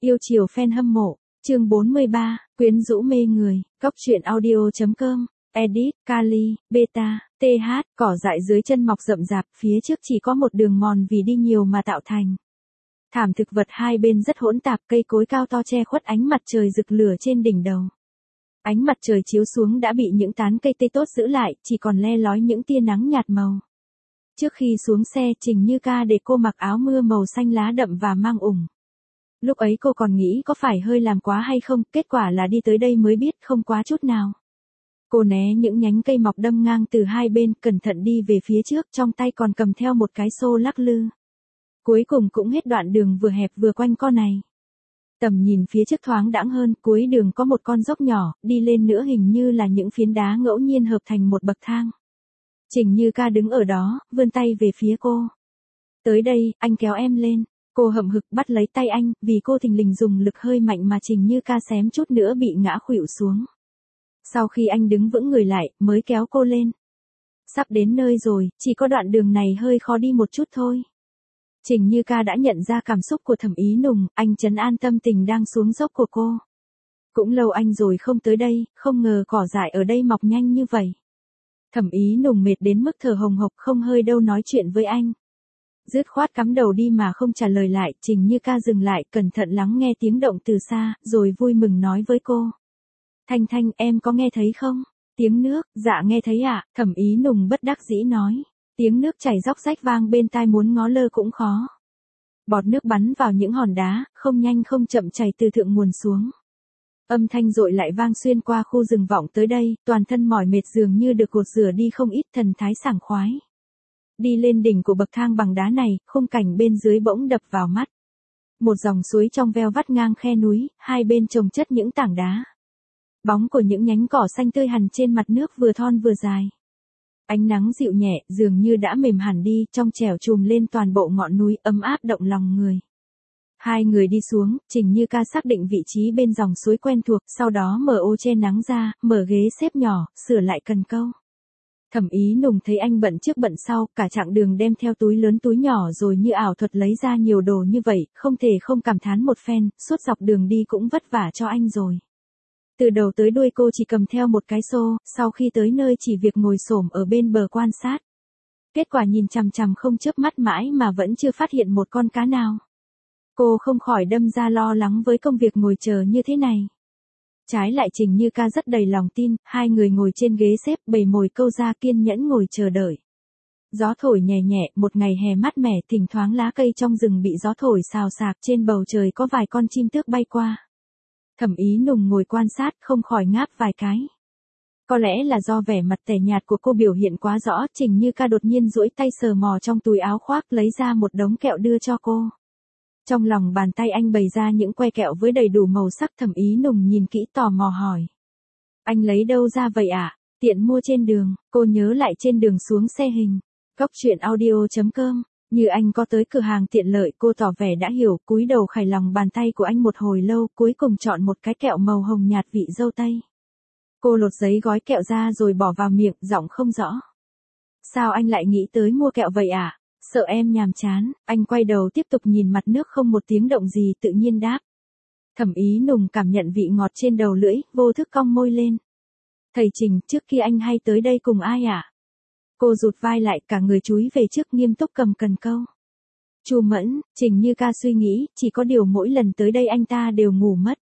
Yêu chiều fan hâm mộ, chương 43, quyến rũ mê người, Cóc truyện audio.com, edit, Kali, beta, th, cỏ dại dưới chân mọc rậm rạp, phía trước chỉ có một đường mòn vì đi nhiều mà tạo thành. Thảm thực vật hai bên rất hỗn tạp, cây cối cao to che khuất ánh mặt trời rực lửa trên đỉnh đầu. Ánh mặt trời chiếu xuống đã bị những tán cây tây tốt giữ lại, chỉ còn le lói những tia nắng nhạt màu. Trước khi xuống xe, Trình Như Ca để cô mặc áo mưa màu xanh lá đậm và mang ủng. Lúc ấy cô còn nghĩ có phải hơi làm quá hay không, kết quả là đi tới đây mới biết không quá chút nào. Cô né những nhánh cây mọc đâm ngang từ hai bên, cẩn thận đi về phía trước, trong tay còn cầm theo một cái xô lắc lư. Cuối cùng cũng hết đoạn đường vừa hẹp vừa quanh co này. Tầm nhìn phía trước thoáng đãng hơn, cuối đường có một con dốc nhỏ, đi lên nữa hình như là những phiến đá ngẫu nhiên hợp thành một bậc thang. Trình Như Ca đứng ở đó, vươn tay về phía cô. Tới đây, anh kéo em lên. Cô hậm hực bắt lấy tay anh, vì cô thình lình dùng lực hơi mạnh mà Trình Như Ca xém chút nữa bị ngã khuỵu xuống. Sau khi anh đứng vững người lại, mới kéo cô lên. Sắp đến nơi rồi, chỉ có đoạn đường này hơi khó đi một chút thôi. Trình Như Ca đã nhận ra cảm xúc của Thẩm Ý Nùng, anh trấn an tâm tình đang xuống dốc của cô. Cũng lâu anh rồi không tới đây, không ngờ cỏ dại ở đây mọc nhanh như vậy. Thẩm Ý Nùng mệt đến mức thở hồng hộc, không hơi đâu nói chuyện với anh. Dứt khoát cắm đầu đi mà không trả lời lại, Trình Như Ca dừng lại, cẩn thận lắng nghe tiếng động từ xa, rồi vui mừng nói với cô. Thanh Thanh, em có nghe thấy không? Tiếng nước, dạ nghe thấy ạ, Thẩm Ý Nùng bất đắc dĩ nói. Tiếng nước chảy róc rách vang bên tai muốn ngó lơ cũng khó. Bọt nước bắn vào những hòn đá, không nhanh không chậm chảy từ thượng nguồn xuống. Âm thanh dội lại vang xuyên qua khu rừng vọng tới đây, toàn thân mỏi mệt dường như được gột rửa đi không ít, thần thái sảng khoái. Đi lên đỉnh của bậc thang bằng đá này, khung cảnh bên dưới bỗng đập vào mắt. Một dòng suối trong veo vắt ngang khe núi, hai bên chồng chất những tảng đá. Bóng của những nhánh cỏ xanh tươi hằn trên mặt nước vừa thon vừa dài. Ánh nắng dịu nhẹ, dường như đã mềm hẳn đi, trong trẻo trùm lên toàn bộ ngọn núi, ấm áp động lòng người. Hai người đi xuống, Trình Như Ca xác định vị trí bên dòng suối quen thuộc, sau đó mở ô che nắng ra, mở ghế xếp nhỏ, sửa lại cần câu. Thẩm Ý Nùng thấy anh bận trước bận sau, cả chặng đường đem theo túi lớn túi nhỏ rồi như ảo thuật lấy ra nhiều đồ như vậy, không thể không cảm thán một phen, suốt dọc đường đi cũng vất vả cho anh rồi. Từ đầu tới đuôi cô chỉ cầm theo một cái xô, sau khi tới nơi chỉ việc ngồi xổm ở bên bờ quan sát. Kết quả nhìn chằm chằm không chớp mắt mãi mà vẫn chưa phát hiện một con cá nào. Cô không khỏi đâm ra lo lắng với công việc ngồi chờ như thế này. Trái lại Trình Như Ca rất đầy lòng tin, hai người ngồi trên ghế xếp bày mồi câu ra kiên nhẫn ngồi chờ đợi. Gió thổi nhẹ nhẹ, một ngày hè mát mẻ, thỉnh thoảng lá cây trong rừng bị gió thổi xào xạc, trên bầu trời có vài con chim tước bay qua. Thẩm Ý Nùng ngồi quan sát, không khỏi ngáp vài cái. Có lẽ là do vẻ mặt tẻ nhạt của cô biểu hiện quá rõ, Trình Như Ca đột nhiên duỗi tay sờ mò trong túi áo khoác lấy ra một đống kẹo đưa cho cô. Trong lòng bàn tay anh bày ra những que kẹo với đầy đủ màu sắc. Thẩm Ý Nùng nhìn kỹ tò mò hỏi. Anh lấy đâu ra vậy ạ? Tiện mua trên đường, cô nhớ lại trên đường xuống xe hình. Cóc truyện audio.com. Như anh có tới cửa hàng tiện lợi, cô tỏ vẻ đã hiểu, cúi đầu khải lòng bàn tay của anh một hồi lâu, cuối cùng chọn một cái kẹo màu hồng nhạt vị dâu tây. Cô lột giấy gói kẹo ra rồi bỏ vào miệng, giọng không rõ. Sao anh lại nghĩ tới mua kẹo vậy ạ? Sợ em nhàm chán, anh quay đầu tiếp tục nhìn mặt nước không một tiếng động gì, tự nhiên đáp. Thẩm Ý Nùng cảm nhận vị ngọt trên đầu lưỡi, vô thức cong môi lên. Thầy Trình, trước kia anh hay tới đây cùng ai ạ? Cô rụt vai lại, cả người chúi về trước nghiêm túc cầm cần câu. Chu Mẫn, Trình Như Ca suy nghĩ, chỉ có điều mỗi lần tới đây anh ta đều ngủ mất.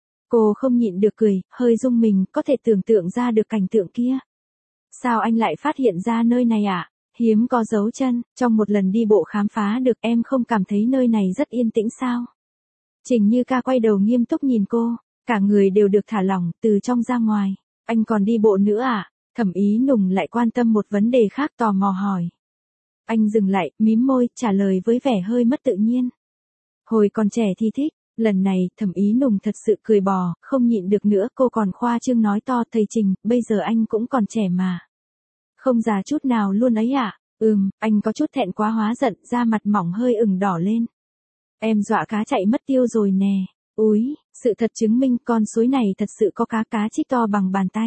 Cô không nhịn được cười, hơi rung mình, có thể tưởng tượng ra được cảnh tượng kia. Sao anh lại phát hiện ra nơi này ạ? Hiếm có dấu chân, trong một lần đi bộ khám phá được, em không cảm thấy nơi này rất yên tĩnh sao? Trình Như Ca quay đầu nghiêm túc nhìn cô, cả người đều được thả lỏng, từ trong ra ngoài. Anh còn đi bộ nữa à? Thẩm Ý Nùng lại quan tâm một vấn đề khác, tò mò hỏi. Anh dừng lại, mím môi, trả lời với vẻ hơi mất tự nhiên. Hồi còn trẻ thì thích, lần này, Thẩm Ý Nùng thật sự cười bò, không nhịn được nữa, cô còn khoa trương nói to, thầy Trình, bây giờ anh cũng còn trẻ mà. Không già chút nào luôn ấy ạ. Anh có chút thẹn quá hóa giận, da mặt mỏng hơi ửng đỏ lên. Em dọa cá chạy mất tiêu rồi nè. Úi, sự thật chứng minh con suối này thật sự có cá trích to bằng bàn tay.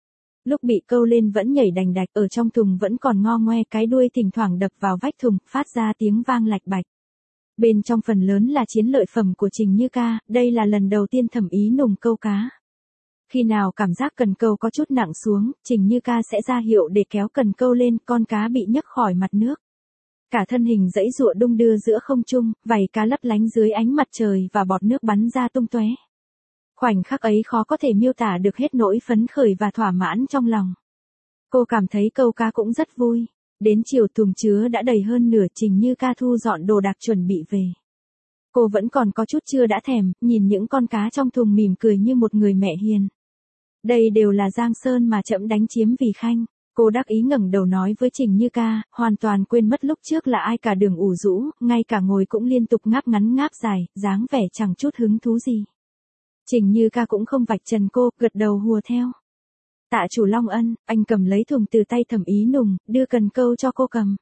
Lúc bị câu lên vẫn nhảy đành đạch, ở trong thùng vẫn còn ngo ngoe, cái đuôi thỉnh thoảng đập vào vách thùng, phát ra tiếng vang lạch bạch. Bên trong phần lớn là chiến lợi phẩm của Trình Như Ca, đây là lần đầu tiên Thẩm Ý Nùng câu cá. Khi nào cảm giác cần câu có chút nặng xuống, Trình Như Ca sẽ ra hiệu để kéo cần câu lên, con cá bị nhấc khỏi mặt nước. Cả thân hình giãy giụa đung đưa giữa không trung, vảy cá lấp lánh dưới ánh mặt trời và bọt nước bắn ra tung tóe. Khoảnh khắc ấy khó có thể miêu tả được hết nỗi phấn khởi và thỏa mãn trong lòng. Cô cảm thấy câu cá cũng rất vui. Đến chiều thùng chứa đã đầy hơn nửa, Trình Như Ca thu dọn đồ đạc chuẩn bị về. Cô vẫn còn có chút chưa đã thèm, nhìn những con cá trong thùng mỉm cười như một người mẹ hiền. Đây đều là giang sơn mà trẫm đánh chiếm vì khanh. Cô đắc ý ngẩng đầu nói với Trình Như Ca, hoàn toàn quên mất lúc trước là ai cả đường ủ rũ, ngay cả ngồi cũng liên tục ngáp ngắn ngáp dài, dáng vẻ chẳng chút hứng thú gì. Trình Như Ca cũng không vạch trần cô, gật đầu hùa theo. Tạ chủ Long Ân, anh cầm lấy thùng từ tay Thẩm Ý Nùng, đưa cần câu cho cô cầm.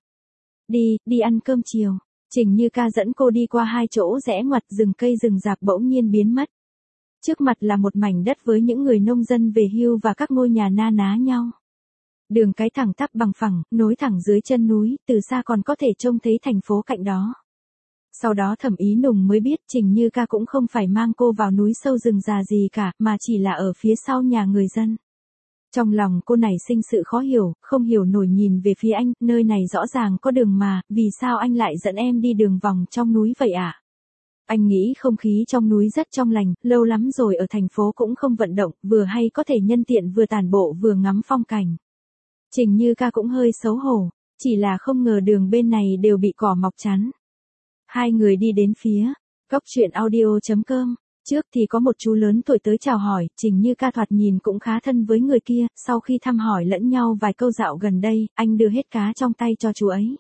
Đi ăn cơm chiều. Trình Như Ca dẫn cô đi qua hai chỗ rẽ ngoặt, rừng cây rừng rạp bỗng nhiên biến mất. Trước mặt là một mảnh đất với những người nông dân về hưu và các ngôi nhà na ná nhau. Đường cái thẳng tắp bằng phẳng, nối thẳng dưới chân núi, từ xa còn có thể trông thấy thành phố cạnh đó. Sau đó Thẩm Ý Nùng mới biết Trình Như Ca cũng không phải mang cô vào núi sâu rừng già gì cả, mà chỉ là ở phía sau nhà người dân. Trong lòng cô nảy sinh sự khó hiểu, không hiểu nổi nhìn về phía anh, nơi này rõ ràng có đường mà, vì sao anh lại dẫn em đi đường vòng trong núi vậy ạ? Anh nghĩ không khí trong núi rất trong lành, lâu lắm rồi ở thành phố cũng không vận động, vừa hay có thể nhân tiện vừa tản bộ vừa ngắm phong cảnh. Trình Như Ca cũng hơi xấu hổ, chỉ là không ngờ đường bên này đều bị cỏ mọc chắn. Hai người đi đến phía góc chuyện audio.com. Trước thì có một chú lớn tuổi tới chào hỏi, Trình Như Ca thoạt nhìn cũng khá thân với người kia, sau khi thăm hỏi lẫn nhau vài câu dạo gần đây, anh đưa hết cá trong tay cho chú ấy.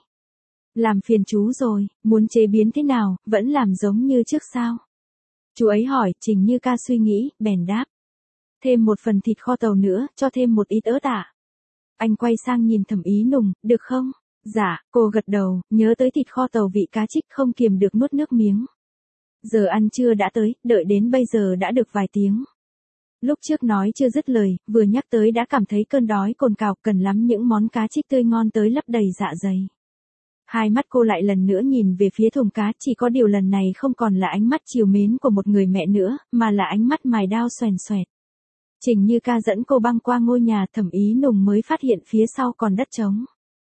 Làm phiền chú rồi, muốn chế biến thế nào, vẫn làm giống như trước sao? Chú ấy hỏi, Trình Như Ca suy nghĩ, bèn đáp. Thêm một phần thịt kho tàu nữa, cho thêm một ít ớt ạ. Anh quay sang nhìn Thẩm Ý Nùng, được không? Dạ, cô gật đầu, nhớ tới thịt kho tàu vị cá trích không kiềm được nuốt nước miếng. Giờ ăn trưa đã tới, đợi đến bây giờ đã được vài tiếng. Lúc trước nói chưa dứt lời, vừa nhắc tới đã cảm thấy cơn đói cồn cào, cần lắm những món cá trích tươi ngon tới lấp đầy dạ dày. Hai mắt cô lại lần nữa nhìn về phía thùng cá, chỉ có điều lần này không còn là ánh mắt trìu mến của một người mẹ nữa, mà là ánh mắt mài đao xoèn xoẹt. Trình Như Ca dẫn cô băng qua ngôi nhà, Thẩm Ý Nùng mới phát hiện phía sau còn đất trống.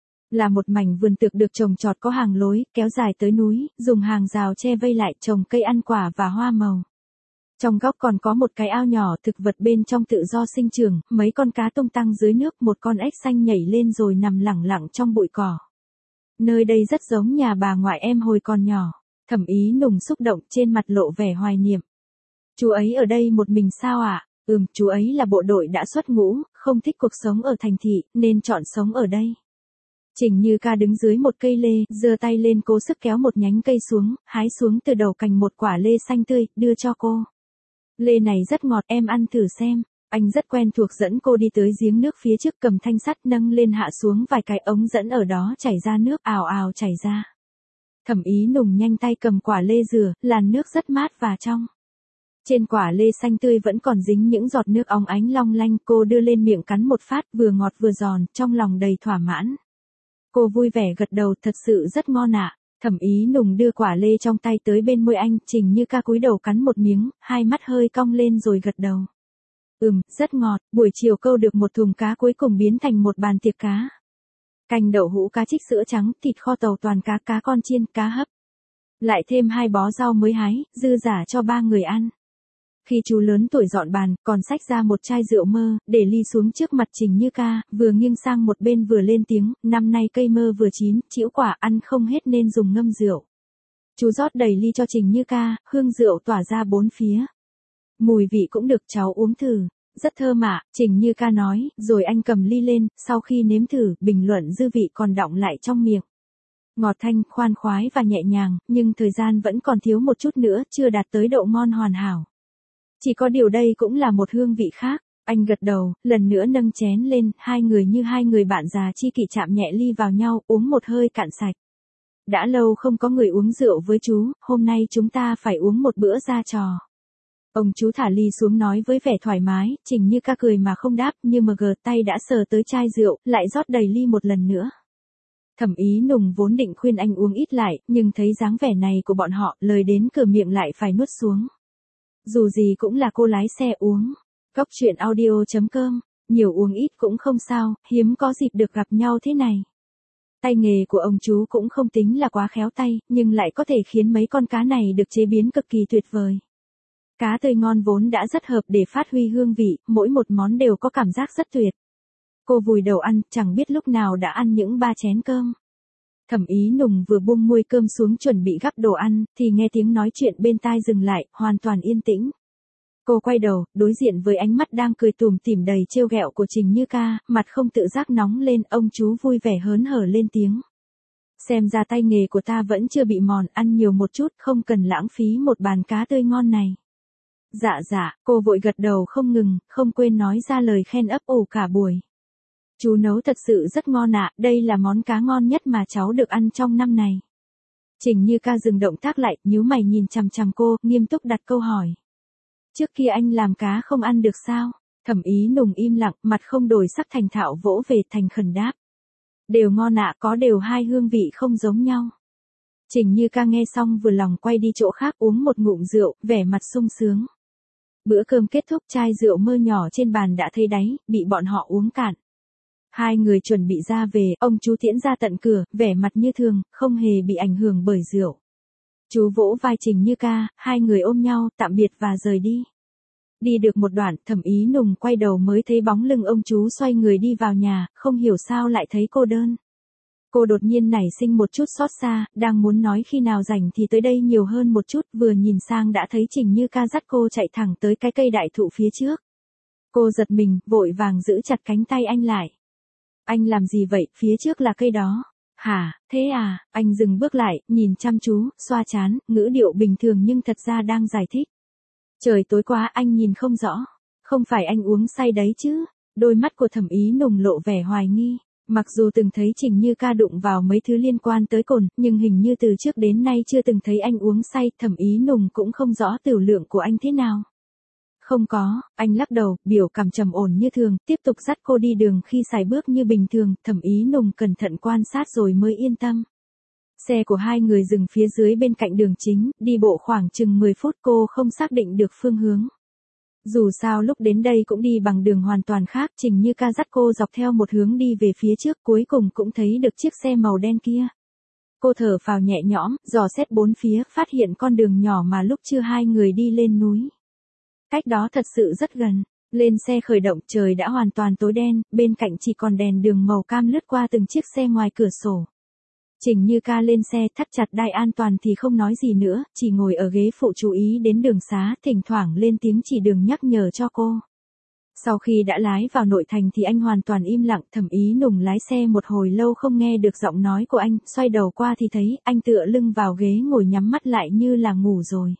Là một mảnh vườn tược được trồng trọt có hàng lối, kéo dài tới núi, dùng hàng rào che vây lại, trồng cây ăn quả và hoa màu. Trong góc còn có một cái ao nhỏ, thực vật bên trong tự do sinh trưởng, mấy con cá tung tăng dưới nước, một con ếch xanh nhảy lên rồi nằm lẳng lặng trong bụi cỏ. Nơi đây rất giống nhà bà ngoại em hồi còn nhỏ. Thẩm Ý Nùng xúc động, trên mặt lộ vẻ hoài niệm. Chú ấy ở đây một mình sao ạ? Chú ấy là bộ đội đã xuất ngũ, không thích cuộc sống ở thành thị, nên chọn sống ở đây. Trình Như Ca đứng dưới một cây lê, giơ tay lên cố sức kéo một nhánh cây xuống, hái xuống từ đầu cành một quả lê xanh tươi, đưa cho cô. Lê này rất ngọt, em ăn thử xem. Anh rất quen thuộc dẫn cô đi tới giếng nước phía trước, cầm thanh sắt nâng lên hạ xuống vài cái ống dẫn ở đó chảy ra nước ào ào chảy ra. Thẩm Ý Nùng nhanh tay cầm quả lê rửa, làn nước rất mát và trong. Trên quả lê xanh tươi vẫn còn dính những giọt nước óng ánh long lanh, cô đưa lên miệng cắn một phát, vừa ngọt vừa giòn, trong lòng đầy thỏa mãn. Cô vui vẻ gật đầu, thật sự rất ngon ạ. Thẩm Ý Nùng đưa quả lê trong tay tới bên môi anh, Trình Như Ca cúi đầu cắn một miếng, hai mắt hơi cong lên rồi gật đầu. Rất ngọt, buổi chiều câu được một thùng cá cuối cùng biến thành một bàn tiệc cá. Canh đậu hũ cá trích sữa trắng, thịt kho tàu toàn cá, cá con chiên, cá hấp. Lại thêm 2 bó rau mới hái, dư giả cho 3 người ăn. Khi chú lớn tuổi dọn bàn, còn xách ra một chai rượu mơ, để ly xuống trước mặt Trình Như Ca, vừa nghiêng sang một bên vừa lên tiếng, năm nay cây mơ vừa chín, trĩu quả ăn không hết nên dùng ngâm rượu. Chú rót đầy ly cho Trình Như Ca, hương rượu tỏa ra bốn phía. Mùi vị cũng được, cháu uống thử. Rất thơm ạ, Trình Như Ca nói, rồi anh cầm ly lên, sau khi nếm thử, bình luận dư vị còn đọng lại trong miệng. Ngọt thanh, khoan khoái và nhẹ nhàng, nhưng thời gian vẫn còn thiếu một chút nữa, chưa đạt tới độ ngon hoàn hảo. Chỉ có điều đây cũng là một hương vị khác. Anh gật đầu, lần nữa nâng chén lên, hai người như hai người bạn già chi kỷ chạm nhẹ ly vào nhau, uống một hơi cạn sạch. Đã lâu không có người uống rượu với chú, hôm nay chúng ta phải uống một bữa ra trò. Ông chú thả ly xuống nói với vẻ thoải mái, Trình Như Ca cười mà không đáp, nhưng mà gờ tay đã sờ tới chai rượu, lại rót đầy ly một lần nữa. Thẩm Ý Nùng vốn định khuyên anh uống ít lại, nhưng thấy dáng vẻ này của bọn họ, lời đến cửa miệng lại phải nuốt xuống. Dù gì cũng là cô lái xe uống. Cóc truyện audio.com, nhiều uống ít cũng không sao, hiếm có dịp được gặp nhau thế này. Tay nghề của ông chú cũng không tính là quá khéo tay, nhưng lại có thể khiến mấy con cá này được chế biến cực kỳ tuyệt vời. Cá tươi ngon vốn đã rất hợp để phát huy hương vị, mỗi một món đều có cảm giác rất tuyệt. Cô vùi đầu ăn, chẳng biết lúc nào đã ăn những 3 chén cơm. Thẩm Ý Nùng vừa buông muôi cơm xuống chuẩn bị gắp đồ ăn, thì nghe tiếng nói chuyện bên tai dừng lại, hoàn toàn yên tĩnh. Cô quay đầu, đối diện với ánh mắt đang cười tủm tỉm đầy trêu ghẹo của Trình Như Ca, mặt không tự giác nóng lên, ông chú vui vẻ hớn hở lên tiếng. Xem ra tay nghề của ta vẫn chưa bị mòn, ăn nhiều một chút, không cần lãng phí một bàn cá tươi ngon này. Dạ, cô vội gật đầu không ngừng, không quên nói ra lời khen ấp ủ cả buổi. Chú nấu thật sự rất ngon ạ, đây là món cá ngon nhất mà cháu được ăn trong năm này. Trình Như Ca dừng động tác lại, nhíu mày nhìn chằm chằm cô, nghiêm túc đặt câu hỏi. Trước kia anh làm cá không ăn được sao? Thẩm Ý Nùng im lặng, mặt không đổi sắc thành thạo vỗ về thành khẩn đáp. Đều ngon ạ, có đều hai hương vị không giống nhau. Trình Như Ca nghe xong vừa lòng quay đi chỗ khác uống một ngụm rượu, vẻ mặt sung sướng. Bữa cơm kết thúc, chai rượu mơ nhỏ trên bàn đã thấy đáy, bị bọn họ uống cạn. Hai người chuẩn bị ra về, ông chú tiễn ra tận cửa, vẻ mặt như thường, không hề bị ảnh hưởng bởi rượu. Chú vỗ vai Trình Như Ca, hai người ôm nhau, tạm biệt và rời đi. Đi được một đoạn, Thẩm Ý Nùng quay đầu mới thấy bóng lưng ông chú xoay người đi vào nhà, không hiểu sao lại thấy cô đơn. Cô đột nhiên nảy sinh một chút xót xa, đang muốn nói khi nào rảnh thì tới đây nhiều hơn một chút, vừa nhìn sang đã thấy Trình Như Ca dắt cô chạy thẳng tới cái cây đại thụ phía trước. Cô giật mình, vội vàng giữ chặt cánh tay anh lại. Anh làm gì vậy, phía trước là cây đó. Hả, thế à, anh dừng bước lại, nhìn chăm chú, xoa trán, ngữ điệu bình thường nhưng thật ra đang giải thích. Trời tối quá anh nhìn không rõ. Không phải anh uống say đấy chứ. Đôi mắt của Thẩm Ý Nùng lộ vẻ hoài nghi. Mặc dù từng thấy Trình Như Ca đụng vào mấy thứ liên quan tới cồn, nhưng hình như từ trước đến nay chưa từng thấy anh uống say, Thẩm Ý Nùng cũng không rõ tửu lượng của anh thế nào. Không có, anh lắc đầu, biểu cảm trầm ổn như thường, tiếp tục dắt cô đi đường khi sải bước như bình thường, Thẩm Ý Nùng cẩn thận quan sát rồi mới yên tâm. Xe của hai người dừng phía dưới bên cạnh đường chính, đi bộ khoảng chừng 10 phút cô không xác định được phương hướng. Dù sao lúc đến đây cũng đi bằng đường hoàn toàn khác, Trình Như Ca dắt cô dọc theo một hướng đi về phía trước, cuối cùng cũng thấy được chiếc xe màu đen kia. Cô thở phào nhẹ nhõm, dò xét bốn phía, phát hiện con đường nhỏ mà lúc trưa hai người đi lên núi. Cách đó thật sự rất gần. Lên xe khởi động, trời đã hoàn toàn tối đen, bên cạnh chỉ còn đèn đường màu cam lướt qua từng chiếc xe ngoài cửa sổ. Trình Như Ca lên xe, thắt chặt đai an toàn thì không nói gì nữa, chỉ ngồi ở ghế phụ chú ý đến đường xá, thỉnh thoảng lên tiếng chỉ đường nhắc nhở cho cô. Sau khi đã lái vào nội thành thì anh hoàn toàn im lặng, Thẩm Ý Nùng lái xe một hồi lâu không nghe được giọng nói của anh, xoay đầu qua thì thấy anh tựa lưng vào ghế ngồi nhắm mắt lại như là ngủ rồi.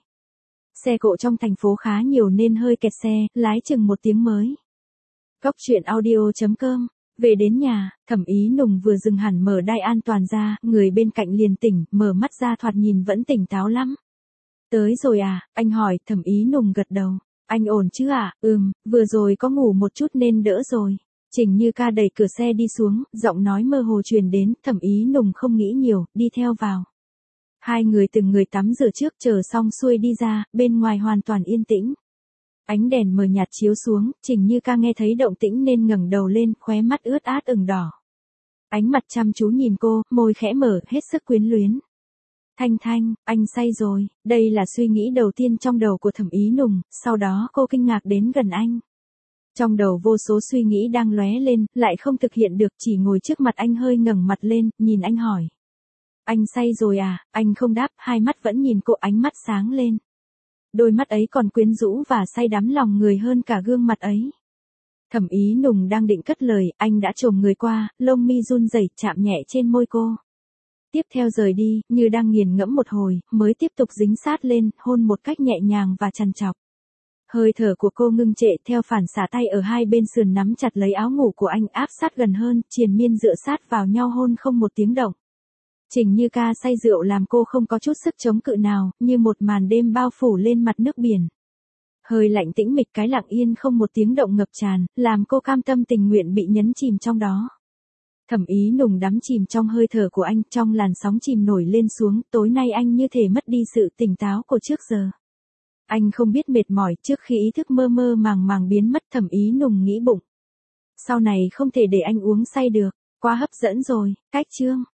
Xe cộ trong thành phố khá nhiều nên hơi kẹt xe, lái chừng 1 tiếng mới. Cóc truyện audio.com. Về đến nhà, Thẩm Ý Nùng vừa dừng hẳn mở đai an toàn ra, người bên cạnh liền tỉnh, mở mắt ra thoạt nhìn vẫn tỉnh táo lắm. Tới rồi à, anh hỏi, Thẩm Ý Nùng gật đầu. Anh ổn chứ ạ? Vừa rồi có ngủ một chút nên đỡ rồi. Trình Như Ca đẩy cửa xe đi xuống, giọng nói mơ hồ truyền đến, Thẩm Ý Nùng không nghĩ nhiều, đi theo vào. Hai người từng người tắm rửa trước, chờ xong xuôi đi ra, bên ngoài hoàn toàn yên tĩnh. Ánh đèn mờ nhạt chiếu xuống, Trình Như Ca nghe thấy động tĩnh nên ngẩng đầu lên, khóe mắt ướt át ửng đỏ. Ánh mặt chăm chú nhìn cô, môi khẽ mở, hết sức quyến luyến. Thanh, anh say rồi, đây là suy nghĩ đầu tiên trong đầu của Thẩm Ý Nùng, sau đó cô kinh ngạc đến gần anh. Trong đầu vô số suy nghĩ đang lóe lên, lại không thực hiện được, chỉ ngồi trước mặt anh hơi ngẩng mặt lên, nhìn anh hỏi. Anh say rồi à? Anh không đáp, hai mắt vẫn nhìn cô, ánh mắt sáng lên. Đôi mắt ấy còn quyến rũ và say đắm lòng người hơn cả gương mặt ấy. Thẩm Ý Nùng đang định cất lời, anh đã chồm người qua, lông mi run rẩy chạm nhẹ trên môi cô. Tiếp theo rời đi, như đang nghiền ngẫm một hồi, mới tiếp tục dính sát lên, hôn một cách nhẹ nhàng và trằn trọc. Hơi thở của cô ngưng trệ, theo phản xạ tay ở hai bên sườn nắm chặt lấy áo ngủ của anh, áp sát gần hơn, triền miên dựa sát vào nhau hôn không một tiếng động. Trình Như Ca say rượu làm cô không có chút sức chống cự nào, như một màn đêm bao phủ lên mặt nước biển. Hơi lạnh tĩnh mịch, cái lặng yên không một tiếng động ngập tràn, làm cô cam tâm tình nguyện bị nhấn chìm trong đó. Thẩm Ý Nùng đắm chìm trong hơi thở của anh, trong làn sóng chìm nổi lên xuống, tối nay anh như thể mất đi sự tỉnh táo của trước giờ. Anh không biết mệt mỏi trước khi ý thức mơ mơ màng màng biến mất. Thẩm Ý Nùng nghĩ bụng. Sau này không thể để anh uống say được, quá hấp dẫn rồi. Cách chương